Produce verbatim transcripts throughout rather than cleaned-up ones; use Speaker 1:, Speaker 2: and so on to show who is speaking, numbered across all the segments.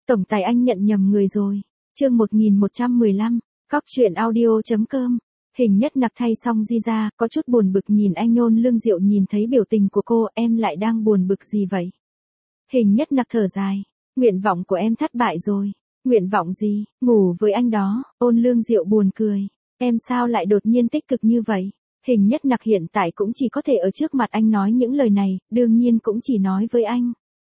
Speaker 1: Tổng tài anh nhận nhầm người rồi. Chương một nghìn một trăm mười lăm, Cóc truyện audio chấm com. Hình Nhất Nặc thay xong di ra, có chút buồn bực nhìn anh Ôn Lương Diệu, nhìn thấy biểu tình của cô, em lại đang buồn bực gì vậy? Hình Nhất Nặc thở dài, nguyện vọng của em thất bại rồi. Nguyện vọng gì? Ngủ với anh đó. Ôn Lương Diệu buồn cười, em sao lại đột nhiên tích cực như vậy? Hình Nhất Nặc hiện tại cũng chỉ có thể ở trước mặt anh nói những lời này, đương nhiên cũng chỉ nói với anh.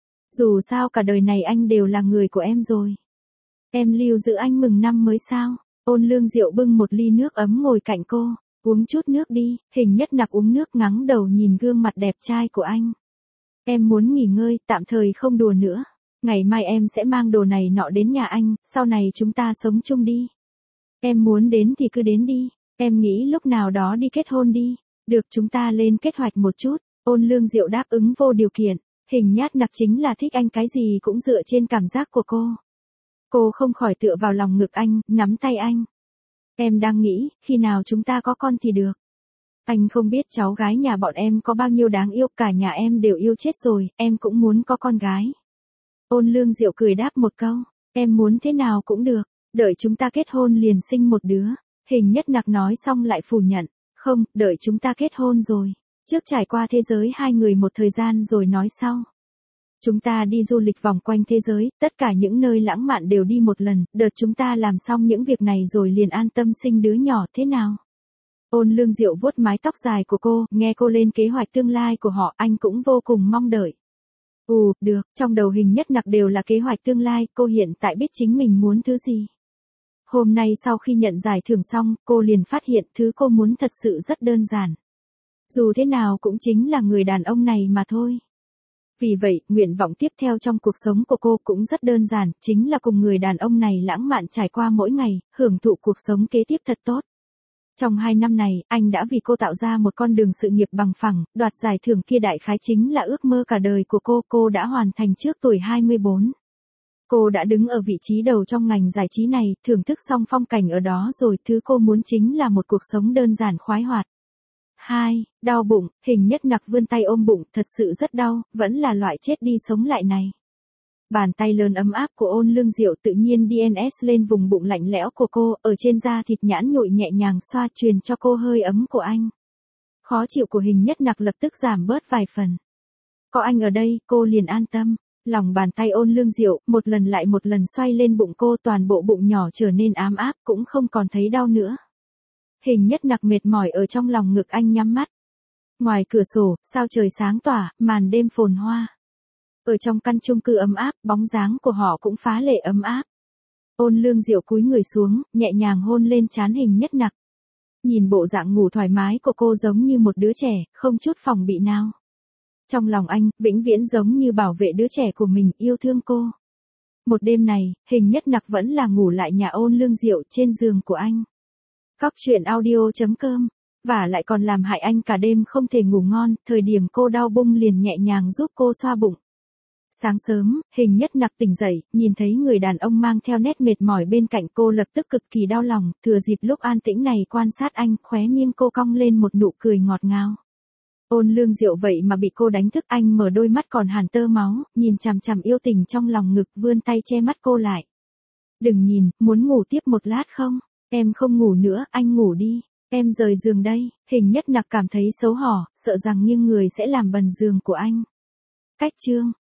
Speaker 1: Dù sao cả đời này anh đều là người của em rồi. Em lưu giữ anh mừng năm mới sao? Ôn Lương Diệu bưng một ly nước ấm ngồi cạnh cô, uống chút nước đi. Hình Nhất Nặc uống nước ngắng đầu nhìn gương mặt đẹp trai của anh. Em muốn nghỉ ngơi, tạm thời không đùa nữa. Ngày mai em sẽ mang đồ này nọ đến nhà anh, sau này chúng ta sống chung đi. Em muốn đến thì cứ đến đi, em nghĩ lúc nào đó đi kết hôn đi. Được, chúng ta lên kế hoạch một chút. Ôn Lương Diệu đáp ứng vô điều kiện. Hình Nhất Nặc chính là thích anh, cái gì cũng dựa trên cảm giác của cô. Cô không khỏi tựa vào lòng ngực anh, nắm tay anh. Em đang nghĩ, khi nào chúng ta có con thì được. Anh không biết cháu gái nhà bọn em có bao nhiêu đáng yêu, cả nhà em đều yêu chết rồi, em cũng muốn có con gái. Ôn Lương Diệu cười đáp một câu, em muốn thế nào cũng được, đợi chúng ta kết hôn liền sinh một đứa. Hình Nhất Nặc nói xong lại phủ nhận, không, đợi chúng ta kết hôn rồi. Trước trải qua thế giới hai người một thời gian rồi nói sau. Chúng ta đi du lịch vòng quanh thế giới, tất cả những nơi lãng mạn đều đi một lần, đợt chúng ta làm xong những việc này rồi liền an tâm sinh đứa nhỏ, thế nào? Ôn Lương Diệu vuốt mái tóc dài của cô, nghe cô lên kế hoạch tương lai của họ, anh cũng vô cùng mong đợi. Ù, được, trong đầu Hình Nhất Nặc đều là kế hoạch tương lai, cô hiện tại biết chính mình muốn thứ gì. Hôm nay sau khi nhận giải thưởng xong, cô liền phát hiện thứ cô muốn thật sự rất đơn giản. Dù thế nào cũng chính là người đàn ông này mà thôi. Vì vậy, nguyện vọng tiếp theo trong cuộc sống của cô cũng rất đơn giản, chính là cùng người đàn ông này lãng mạn trải qua mỗi ngày, hưởng thụ cuộc sống kế tiếp thật tốt. Trong hai năm này, anh đã vì cô tạo ra một con đường sự nghiệp bằng phẳng, đoạt giải thưởng kia đại khái chính là ước mơ cả đời của cô, cô đã hoàn thành trước tuổi hai mươi bốn. Cô đã đứng ở vị trí đầu trong ngành giải trí này, thưởng thức xong phong cảnh ở đó rồi, thứ cô muốn chính là một cuộc sống đơn giản khoái hoạt. Hai, đau bụng. Hình Nhất Nặc vươn tay ôm bụng, thật sự rất đau, vẫn là loại chết đi sống lại này. Bàn tay lớn ấm áp của Ôn Lương Diệu tự nhiên đê en ét lên vùng bụng lạnh lẽo của cô, ở trên da thịt nhẵn nhụi nhẹ nhàng xoa truyền cho cô hơi ấm của anh. Khó chịu của Hình Nhất Nặc lập tức giảm bớt vài phần. Có anh ở đây, cô liền an tâm. Lòng bàn tay Ôn Lương Diệu, một lần lại một lần xoay lên bụng cô, toàn bộ bụng nhỏ trở nên ám áp, cũng không còn thấy đau nữa. Hình Nhất Nặc mệt mỏi ở trong lòng ngực anh nhắm mắt. Ngoài cửa sổ, sao trời sáng tỏa, màn đêm phồn hoa. Ở trong căn chung cư ấm áp, bóng dáng của họ cũng phá lệ ấm áp. Ôn Lương Diệu cúi người xuống, nhẹ nhàng hôn lên trán Hình Nhất Nặc. Nhìn bộ dạng ngủ thoải mái của cô giống như một đứa trẻ, không chút phòng bị nào. Trong lòng anh, vĩnh viễn giống như bảo vệ đứa trẻ của mình, yêu thương cô. Một đêm này, Hình Nhất Nặc vẫn là ngủ lại nhà Ôn Lương Diệu trên giường của anh. Cóc truyện audio chấm com. Và lại còn làm hại anh cả đêm không thể ngủ ngon, thời điểm cô đau bụng liền nhẹ nhàng giúp cô xoa bụng. Sáng sớm, Hình Nhất Nặc tỉnh dậy, nhìn thấy người đàn ông mang theo nét mệt mỏi bên cạnh cô, lập tức cực kỳ đau lòng, thừa dịp lúc an tĩnh này quan sát anh, khóe miệng cô cong lên một nụ cười ngọt ngào. Ôn Lương Diệu vậy mà bị cô đánh thức, anh mở đôi mắt còn hàn tơ máu, nhìn chằm chằm yêu tình trong lòng ngực, vươn tay che mắt cô lại. Đừng nhìn, muốn ngủ tiếp một lát không? Em không ngủ nữa, anh ngủ đi. Em rời giường đây. Hình Nhất Nặc cảm thấy xấu hổ, sợ rằng nghiêng người sẽ làm bần giường của anh. Cách chương